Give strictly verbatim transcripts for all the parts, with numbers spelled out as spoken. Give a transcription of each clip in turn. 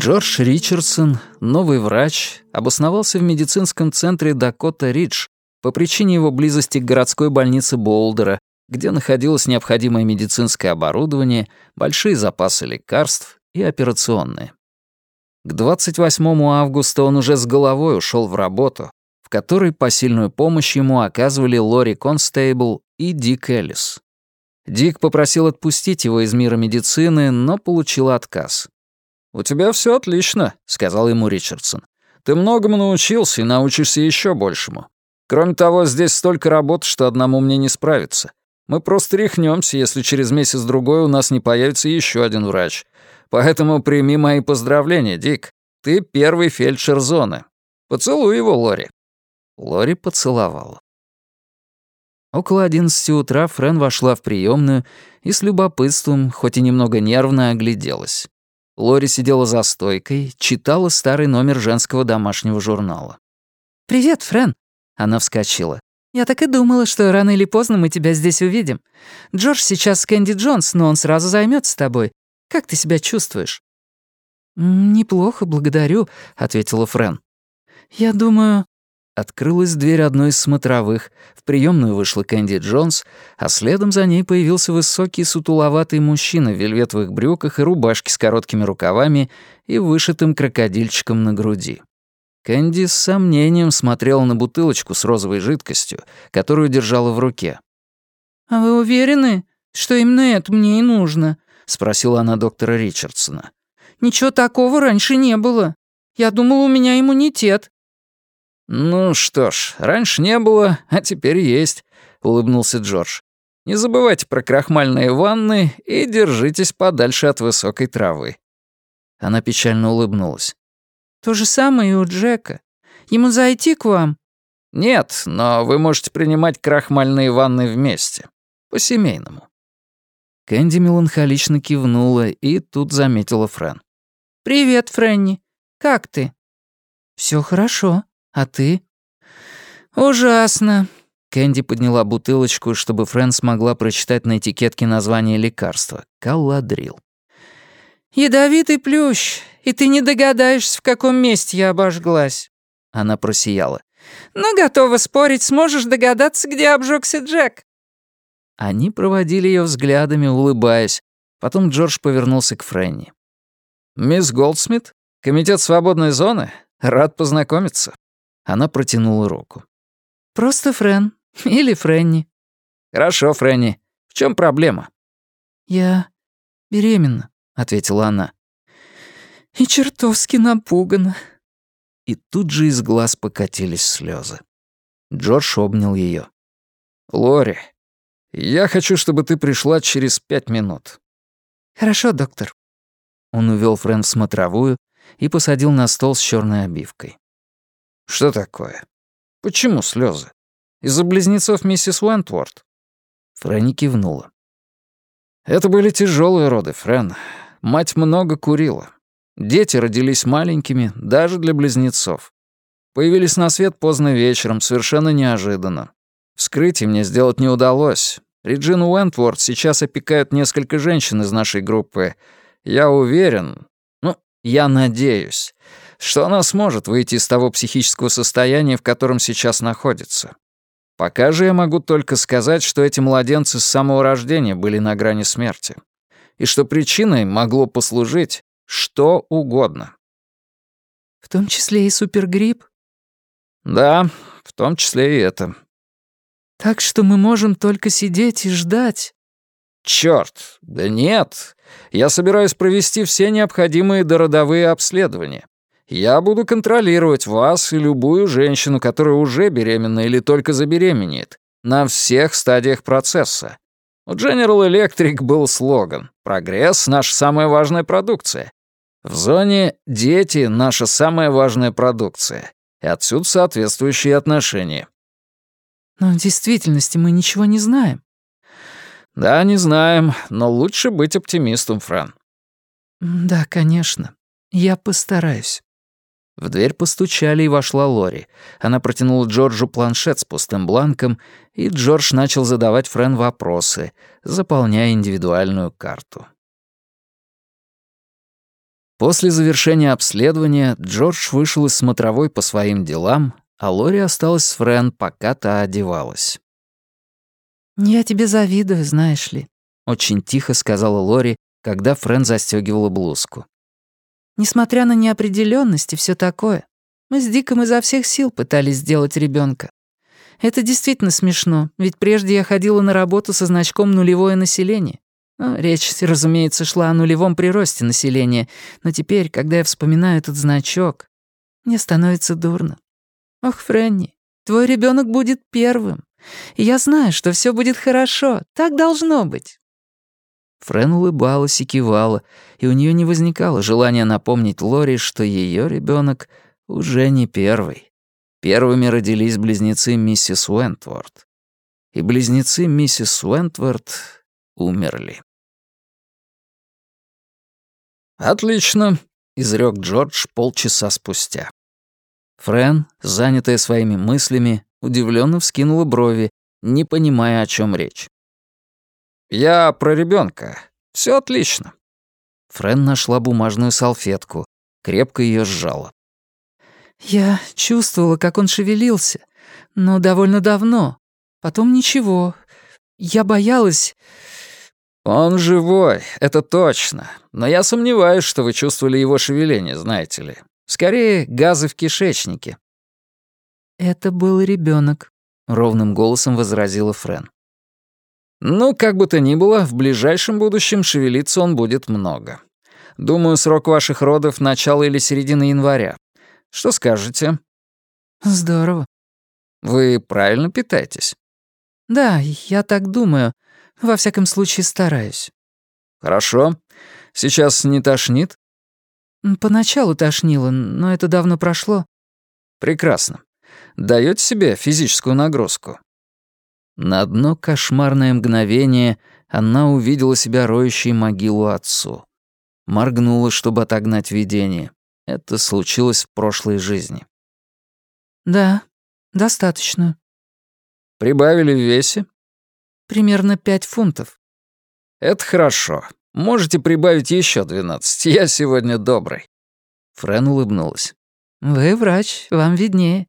Джордж Ричардсон, новый врач, обосновался в медицинском центре Дакота-Ридж по причине его близости к городской больнице Боулдера, где находилось необходимое медицинское оборудование, большие запасы лекарств и операционные. К двадцать восьмому августа он уже с головой ушел в работу, в которой посильную помощь ему оказывали Лори Констейбл и Дик Эллис. Дик попросил отпустить его из мира медицины, но получил отказ. «У тебя все отлично», — сказал ему Ричардсон. «Ты многому научился и научишься еще большему. Кроме того, здесь столько работы, что одному мне не справиться. Мы просто рехнемся, если через месяц-другой у нас не появится еще один врач. Поэтому прими мои поздравления, Дик. Ты первый фельдшер зоны. Поцелуй его, Лори». Лори поцеловала. Около одиннадцати утра Фрэн вошла в приемную и с любопытством, хоть и немного нервно, огляделась. Лори сидела за стойкой, читала старый номер женского домашнего журнала. «Привет, Фрэн!» Она вскочила. «Я так и думала, что рано или поздно мы тебя здесь увидим. Джордж сейчас с Кэнди Джонс, но он сразу займется тобой. Как ты себя чувствуешь?» «Неплохо, благодарю», — ответила Фрэн. «Я думаю...» Открылась дверь одной из смотровых, в приемную вышла Кэнди Джонс, а следом за ней появился высокий сутуловатый мужчина в вельветовых брюках и рубашке с короткими рукавами и вышитым крокодильчиком на груди. Кэнди с сомнением смотрела на бутылочку с розовой жидкостью, которую держала в руке. «А вы уверены, что именно это мне и нужно?» — спросила она доктора Ричардсона. «Ничего такого раньше не было. Я думала, у меня иммунитет». «Ну что ж, раньше не было, а теперь есть», — улыбнулся Джордж. «Не забывайте про крахмальные ванны и держитесь подальше от высокой травы». Она печально улыбнулась. «То же самое и у Джека. Ему зайти к вам?» «Нет, но вы можете принимать крахмальные ванны вместе. По-семейному». Кэнди меланхолично кивнула и тут заметила Фрэн. «Привет, Фрэнни. Как ты?» «Всё хорошо. А ты?» «Ужасно». Кэнди подняла бутылочку, чтобы Фрэн смогла прочитать на этикетке название лекарства. Калладрил. «Ядовитый плющ, и ты не догадаешься, в каком месте я обожглась». Она просияла. «Но готова спорить, сможешь догадаться, где обжегся Джек». Они проводили ее взглядами, улыбаясь. Потом Джордж повернулся к Фрэнни. «Мисс Голдсмит? Комитет свободной зоны? Рад познакомиться». Она протянула руку. «Просто Фрэн. Или Фрэнни». «Хорошо, Фрэнни. В чем проблема?» «Я беременна», — ответила она. «И чертовски напугана». И тут же из глаз покатились слезы. Джордж обнял ее. «Лори, я хочу, чтобы ты пришла через пять минут». «Хорошо, доктор». Он увел Фрэн в смотровую и посадил на стол с черной обивкой. «Что такое? Почему слезы? Из-за близнецов миссис Уэнтворт?» Фрэнни кивнула. «Это были тяжелые роды, Фрэн. Мать много курила. Дети родились маленькими, даже для близнецов. Появились на свет поздно вечером, совершенно неожиданно. Вскрытие мне сделать не удалось. Реджину Уэнтворт сейчас опекают несколько женщин из нашей группы. Я уверен, ну, я надеюсь, что она сможет выйти из того психического состояния, в котором сейчас находится. Пока же я могу только сказать, что эти младенцы с самого рождения были на грани смерти, и что причиной могло послужить что угодно». «В том числе и супергрипп?» «Да, в том числе и это». «Так что мы можем только сидеть и ждать?» «Чёрт, да нет. Я собираюсь провести все необходимые дородовые обследования. Я буду контролировать вас и любую женщину, которая уже беременна или только забеременеет, на всех стадиях процесса. У General Electric был слоган «Прогресс — наша самая важная продукция». В зоне «Дети — наша самая важная продукция». И отсюда соответствующие отношения. «Но в действительности мы ничего не знаем». «Да, не знаем, но лучше быть оптимистом, Фран». «Да, конечно. Я постараюсь». В дверь постучали, и вошла Лори. Она протянула Джорджу планшет с пустым бланком, и Джордж начал задавать Фрэн вопросы, заполняя индивидуальную карту. После завершения обследования Джордж вышел из смотровой по своим делам, а Лори осталась с Френ, пока та одевалась. «Я тебе завидую, знаешь ли», — очень тихо сказала Лори, когда Френ застёгивала блузку. «Несмотря на неопределённость и всё такое, мы с Диком изо всех сил пытались сделать ребёнка. Это действительно смешно, ведь прежде я ходила на работу со значком «нулевое население». Ну, речь, разумеется, шла о нулевом приросте населения, но теперь, когда я вспоминаю этот значок, мне становится дурно. Ох, Фрэнни, твой ребёнок будет первым. И я знаю, что всё будет хорошо. Так должно быть». Френ улыбалась и кивала, и у неё не возникало желания напомнить Лори, что её ребёнок уже не первый. Первыми родились близнецы миссис Уэнтворт. И близнецы миссис Уэнтворт умерли. «Отлично», — изрёк Джордж полчаса спустя. Френ, занятая своими мыслями, удивлённо вскинула брови, не понимая, о чём речь. «Я про ребёнка. Всё отлично». Френ нашла бумажную салфетку, крепко её сжала. «Я чувствовала, как он шевелился, но довольно давно. Потом ничего. Я боялась...» «Он живой, это точно. Но я сомневаюсь, что вы чувствовали его шевеление, знаете ли. Скорее, газы в кишечнике». «Это был ребёнок», — ровным голосом возразила Френ. «Ну, как бы то ни было, в ближайшем будущем шевелиться он будет много. Думаю, срок ваших родов — начало или середина января. Что скажете?» «Здорово». «Вы правильно питаетесь?» «Да, я так думаю. Во всяком случае, стараюсь». «Хорошо. Сейчас не тошнит?» «Поначалу тошнило, но это давно прошло». «Прекрасно. Даёте себе физическую нагрузку?» На одно кошмарное мгновение она увидела себя роющей могилу отцу. Моргнула, чтобы отогнать видение. Это случилось в прошлой жизни. «Да, достаточно». «Прибавили в весе?» «Примерно пять фунтов». «Это хорошо. Можете прибавить ещё двенадцать. Я сегодня добрый». Френ улыбнулась. «Вы врач, вам виднее».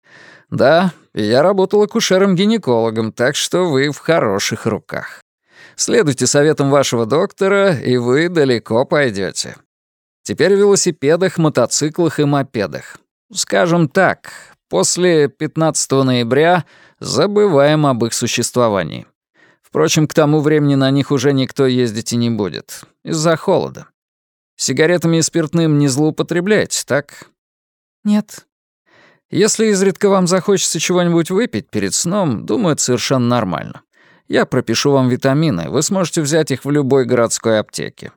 «Да, я работал акушером-гинекологом, так что вы в хороших руках. Следуйте советам вашего доктора, и вы далеко пойдёте. Теперь в велосипедах, мотоциклах и мопедах. Скажем так, после пятнадцатого ноября забываем об их существовании. Впрочем, к тому времени на них уже никто ездить и не будет. Из-за холода. Сигаретами и спиртным не злоупотребляете, так?» «Нет». «Если изредка вам захочется чего-нибудь выпить перед сном, думаю, это совершенно нормально. Я пропишу вам витамины, вы сможете взять их в любой городской аптеке».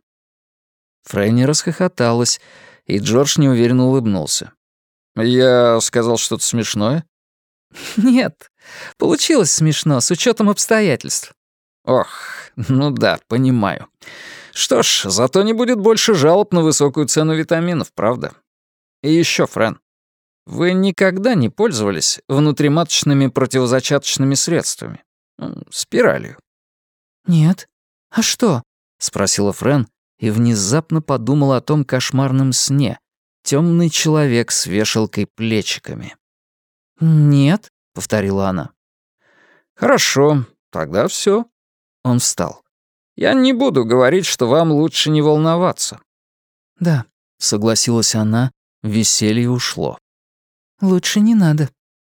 Фрэнни расхохоталась, и Джордж неуверенно улыбнулся. «Я сказал что-то смешное?» «Нет, получилось смешно, с учетом обстоятельств». «Ох, ну да, понимаю. Что ж, зато не будет больше жалоб на высокую цену витаминов, правда? И еще, Фрэн, вы никогда не пользовались внутриматочными противозачаточными средствами? Спиралью?» «Нет. А что?» — спросила Фрэн и внезапно подумала о том кошмарном сне. Темный человек с вешалкой-плечиками. «Нет», — повторила она. «Хорошо, тогда все. Он встал. «Я не буду говорить, что вам лучше не волноваться». «Да», — согласилась она, веселье ушло. «Лучше не надо».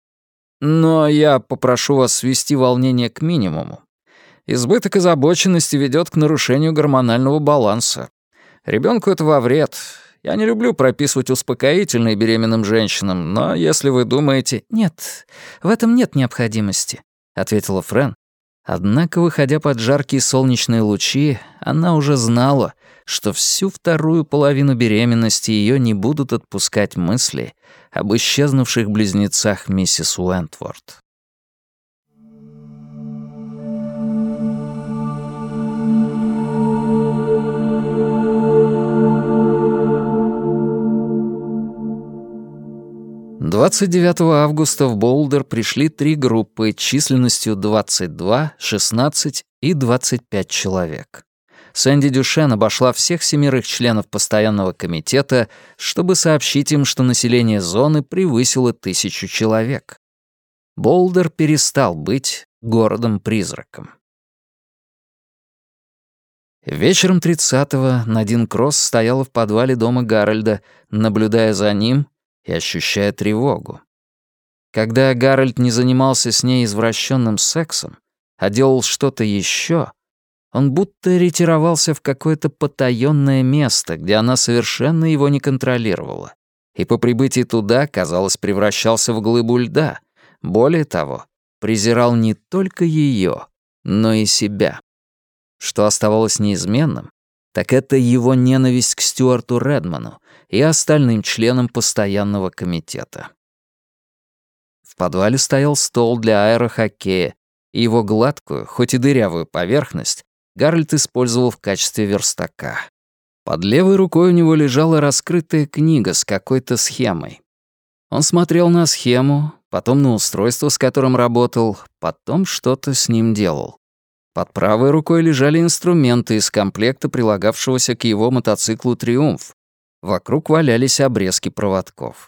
«Но я попрошу вас свести волнение к минимуму. Избыток озабоченности ведет к нарушению гормонального баланса. Ребенку это во вред. Я не люблю прописывать успокоительные беременным женщинам, но если вы думаете...» «Нет, в этом нет необходимости», — ответила Фрэн. Однако, выходя под жаркие солнечные лучи, она уже знала, что всю вторую половину беременности ее не будут отпускать мысли об исчезнувших близнецах миссис Уэнтворт. двадцать девятого августа в Болдер пришли три группы численностью двадцать два, шестнадцать и двадцать пять человек. Сэнди Дюшен обошла всех семерых членов постоянного комитета, чтобы сообщить им, что население зоны превысило тысячу человек. Болдер перестал быть городом-призраком. Вечером тридцатого Надин Кросс стояла в подвале дома Гарольда, наблюдая за ним и ощущая тревогу. Когда Гарольд не занимался с ней извращенным сексом, а делал что-то еще, он будто ретировался в какое-то потаённое место, где она совершенно его не контролировала, и по прибытии туда, казалось, превращался в глыбу льда. Более того, презирал не только ее, но и себя. Что оставалось неизменным, так это его ненависть к Стюарту Редману и остальным членам постоянного комитета. В подвале стоял стол для аэрохоккея, и его гладкую, хоть и дырявую поверхность Гарольд использовал в качестве верстака. Под левой рукой у него лежала раскрытая книга с какой-то схемой. Он смотрел на схему, потом на устройство, с которым работал, потом что-то с ним делал. Под правой рукой лежали инструменты из комплекта, прилагавшегося к его мотоциклу «Триумф». Вокруг валялись обрезки проводков.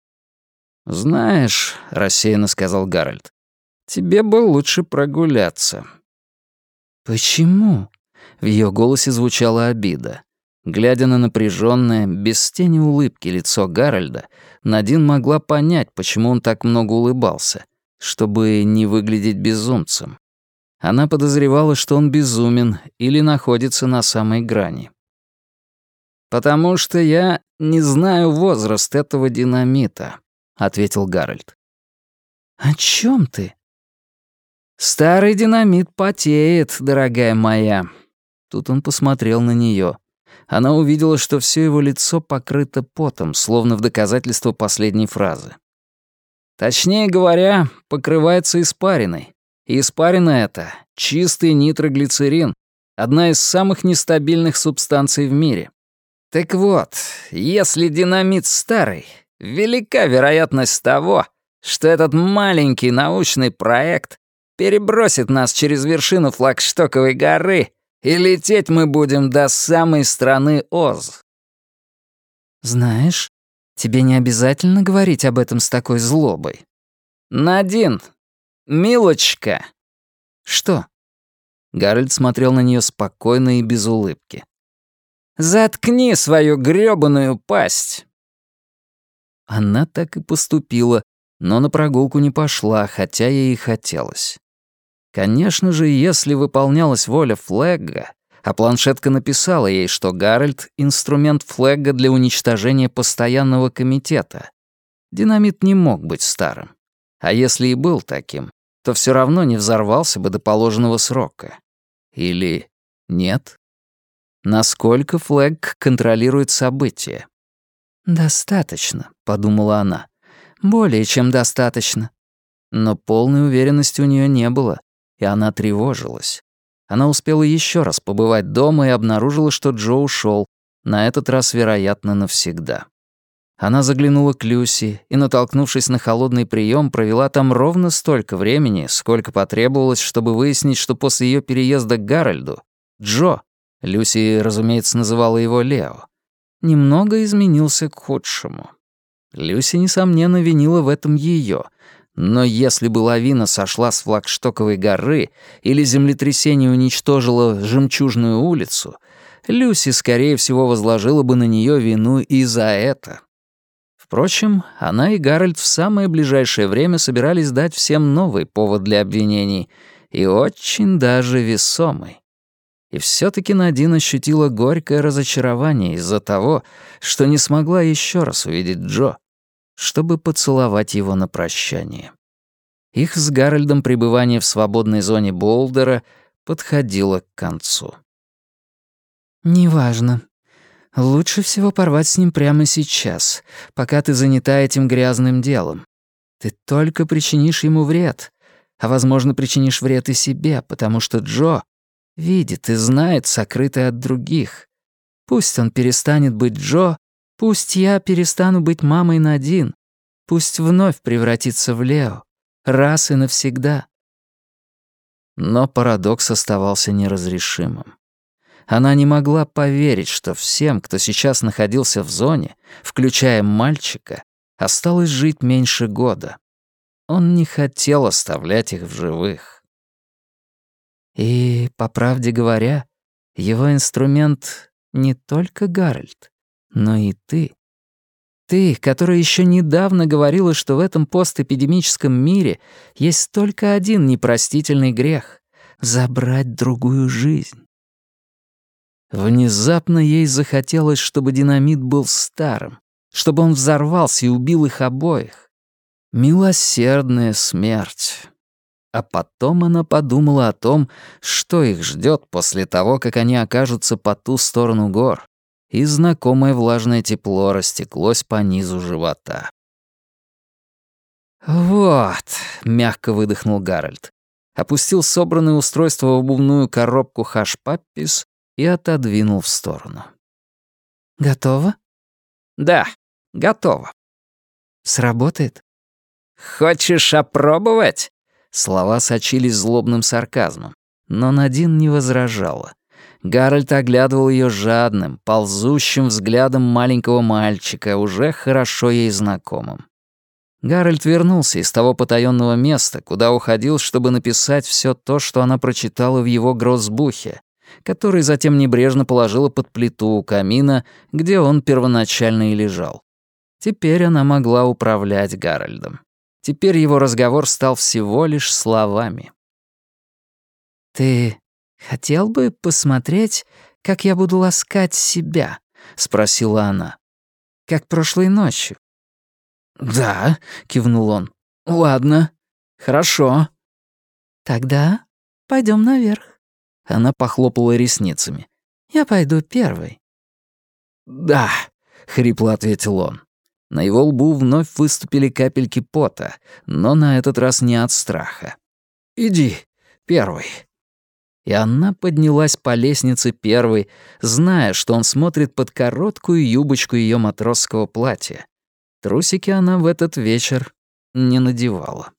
«Знаешь», — рассеянно сказал Гарольд, — «тебе бы лучше прогуляться». «Почему?» — в ее голосе звучала обида. Глядя на напряженное, без тени улыбки лицо Гарольда, Надин могла понять, почему он так много улыбался, чтобы не выглядеть безумцем. Она подозревала, что он безумен или находится на самой грани. «Потому что я не знаю возраст этого динамита», — ответил Гарольд. «О чем ты?» «Старый динамит потеет, дорогая моя». Тут он посмотрел на нее. Она увидела, что все его лицо покрыто потом, словно в доказательство последней фразы. Точнее говоря, покрывается испариной. И испарина эта — чистый нитроглицерин, одна из самых нестабильных субстанций в мире. Так вот, если динамит старый, велика вероятность того, что этот маленький научный проект перебросит нас через вершину Флагштоковой горы, и лететь мы будем до самой страны Оз. «Знаешь, тебе не обязательно говорить об этом с такой злобой». «Надин, милочка». «Что?» Гарольд смотрел на нее спокойно и без улыбки. «Заткни свою грёбаную пасть!» Она так и поступила, но на прогулку не пошла, хотя ей и хотелось. Конечно же, если выполнялась воля Флегга, а планшетка написала ей, что Гарольд — инструмент Флегга для уничтожения постоянного комитета, динамит не мог быть старым. А если и был таким, то все равно не взорвался бы до положенного срока. Или нет? Насколько Флегг контролирует события? «Достаточно», — подумала она. «Более чем достаточно». Но полной уверенности у нее не было, и она тревожилась. Она успела еще раз побывать дома и обнаружила, что Джо ушел, на этот раз, вероятно, навсегда. Она заглянула к Люси и, натолкнувшись на холодный прием, провела там ровно столько времени, сколько потребовалось, чтобы выяснить, что после ее переезда к Гарольду Джо, Люси, разумеется, называла его Лео, немного изменился к худшему. Люси, несомненно, винила в этом ее, но если бы лавина сошла с Флагштоковой горы или землетрясение уничтожило Жемчужную улицу, Люси, скорее всего, возложила бы на нее вину и за это. Впрочем, она и Гарольд в самое ближайшее время собирались дать всем новый повод для обвинений, и очень даже весомый. И все-таки Надин ощутила горькое разочарование из-за того, что не смогла еще раз увидеть Джо, чтобы поцеловать его на прощание. Их с Гарольдом пребывание в свободной зоне Болдера подходило к концу. «Неважно. Лучше всего порвать с ним прямо сейчас, пока ты занята этим грязным делом. Ты только причинишь ему вред, а, возможно, причинишь вред и себе, потому что Джо видит и знает сокрытое от других. Пусть он перестанет быть Джо, пусть я перестану быть мамой Надин, пусть вновь превратится в Лео, раз и навсегда». Но парадокс оставался неразрешимым. Она не могла поверить, что всем, кто сейчас находился в зоне, включая мальчика, осталось жить меньше года. Он не хотел оставлять их в живых. И, по правде говоря, его инструмент не только Гарольд, но и ты. Ты, которая еще недавно говорила, что в этом постэпидемическом мире есть только один непростительный грех — забрать другую жизнь. Внезапно ей захотелось, чтобы динамит был старым, чтобы он взорвался и убил их обоих. Милосердная смерть. А потом она подумала о том, что их ждет после того, как они окажутся по ту сторону гор, и знакомое влажное тепло растеклось по низу живота. «Вот», — мягко выдохнул Гарольд, опустил собранное устройство в обувную коробку хаш-паппис и отодвинул в сторону. «Готово?» «Да, готово». «Сработает?» «Хочешь опробовать?» Слова сочились злобным сарказмом, но Надин не возражала. Гарольд оглядывал ее жадным, ползущим взглядом маленького мальчика, уже хорошо ей знакомым. Гарольд вернулся из того потаённого места, куда уходил, чтобы написать все то, что она прочитала в его гроссбухе, который затем небрежно положила под плиту у камина, где он первоначально и лежал. Теперь она могла управлять Гарольдом. Теперь его разговор стал всего лишь словами. «Ты хотел бы посмотреть, как я буду ласкать себя?» — спросила она. «Как прошлой ночью». «Да», — кивнул он. «Ладно. Хорошо». «Тогда пойдем наверх». Она похлопала ресницами. «Я пойду первой». «Да», — хрипло ответил он. На его лбу вновь выступили капельки пота, но на этот раз не от страха. «Иди, первый». И она поднялась по лестнице первой, зная, что он смотрит под короткую юбочку ее матросского платья. Трусики она в этот вечер не надевала.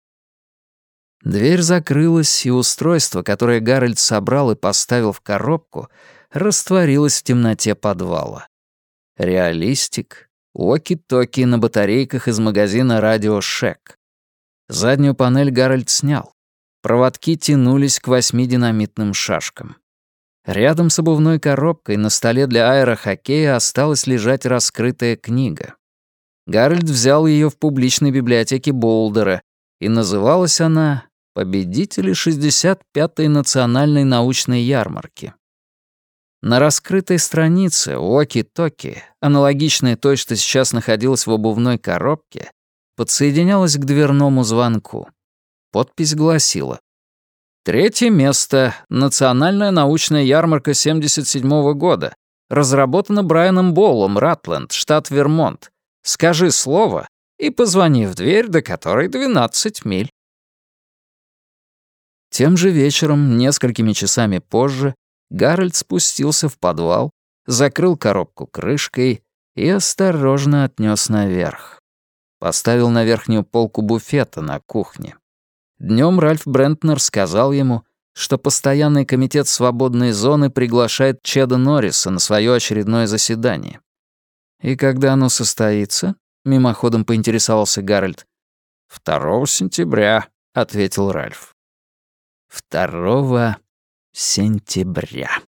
Дверь закрылась, и устройство, которое Гарольд собрал и поставил в коробку, растворилось в темноте подвала. Реалистик. Уоки-токи на батарейках из магазина «Радио Шек». Заднюю панель Гарольд снял. Проводки тянулись к восьми динамитным шашкам. Рядом с обувной коробкой на столе для аэрохоккея осталась лежать раскрытая книга. Гарольд взял ее в публичной библиотеке Болдера, и называлась она «Победители шестьдесят пятой национальной научной ярмарки». На раскрытой странице уоки-токи, аналогичной той, что сейчас находилась в обувной коробке, подсоединялась к дверному звонку. Подпись гласила: «Третье место. Национальная научная ярмарка семьдесят седьмого года. Разработана Брайаном Боллом, Ратленд, штат Вермонт. Скажи слово и позвони в дверь, до которой двенадцать миль». Тем же вечером, несколькими часами позже, Гарольд спустился в подвал, закрыл коробку крышкой и осторожно отнес наверх. Поставил на верхнюю полку буфета на кухне. Днем Ральф Брентнер сказал ему, что постоянный комитет свободной зоны приглашает Чеда Норриса на свое очередное заседание. «И когда оно состоится?» — мимоходом поинтересовался Гарольд. «Второго сентября», — ответил Ральф. Второго сентября.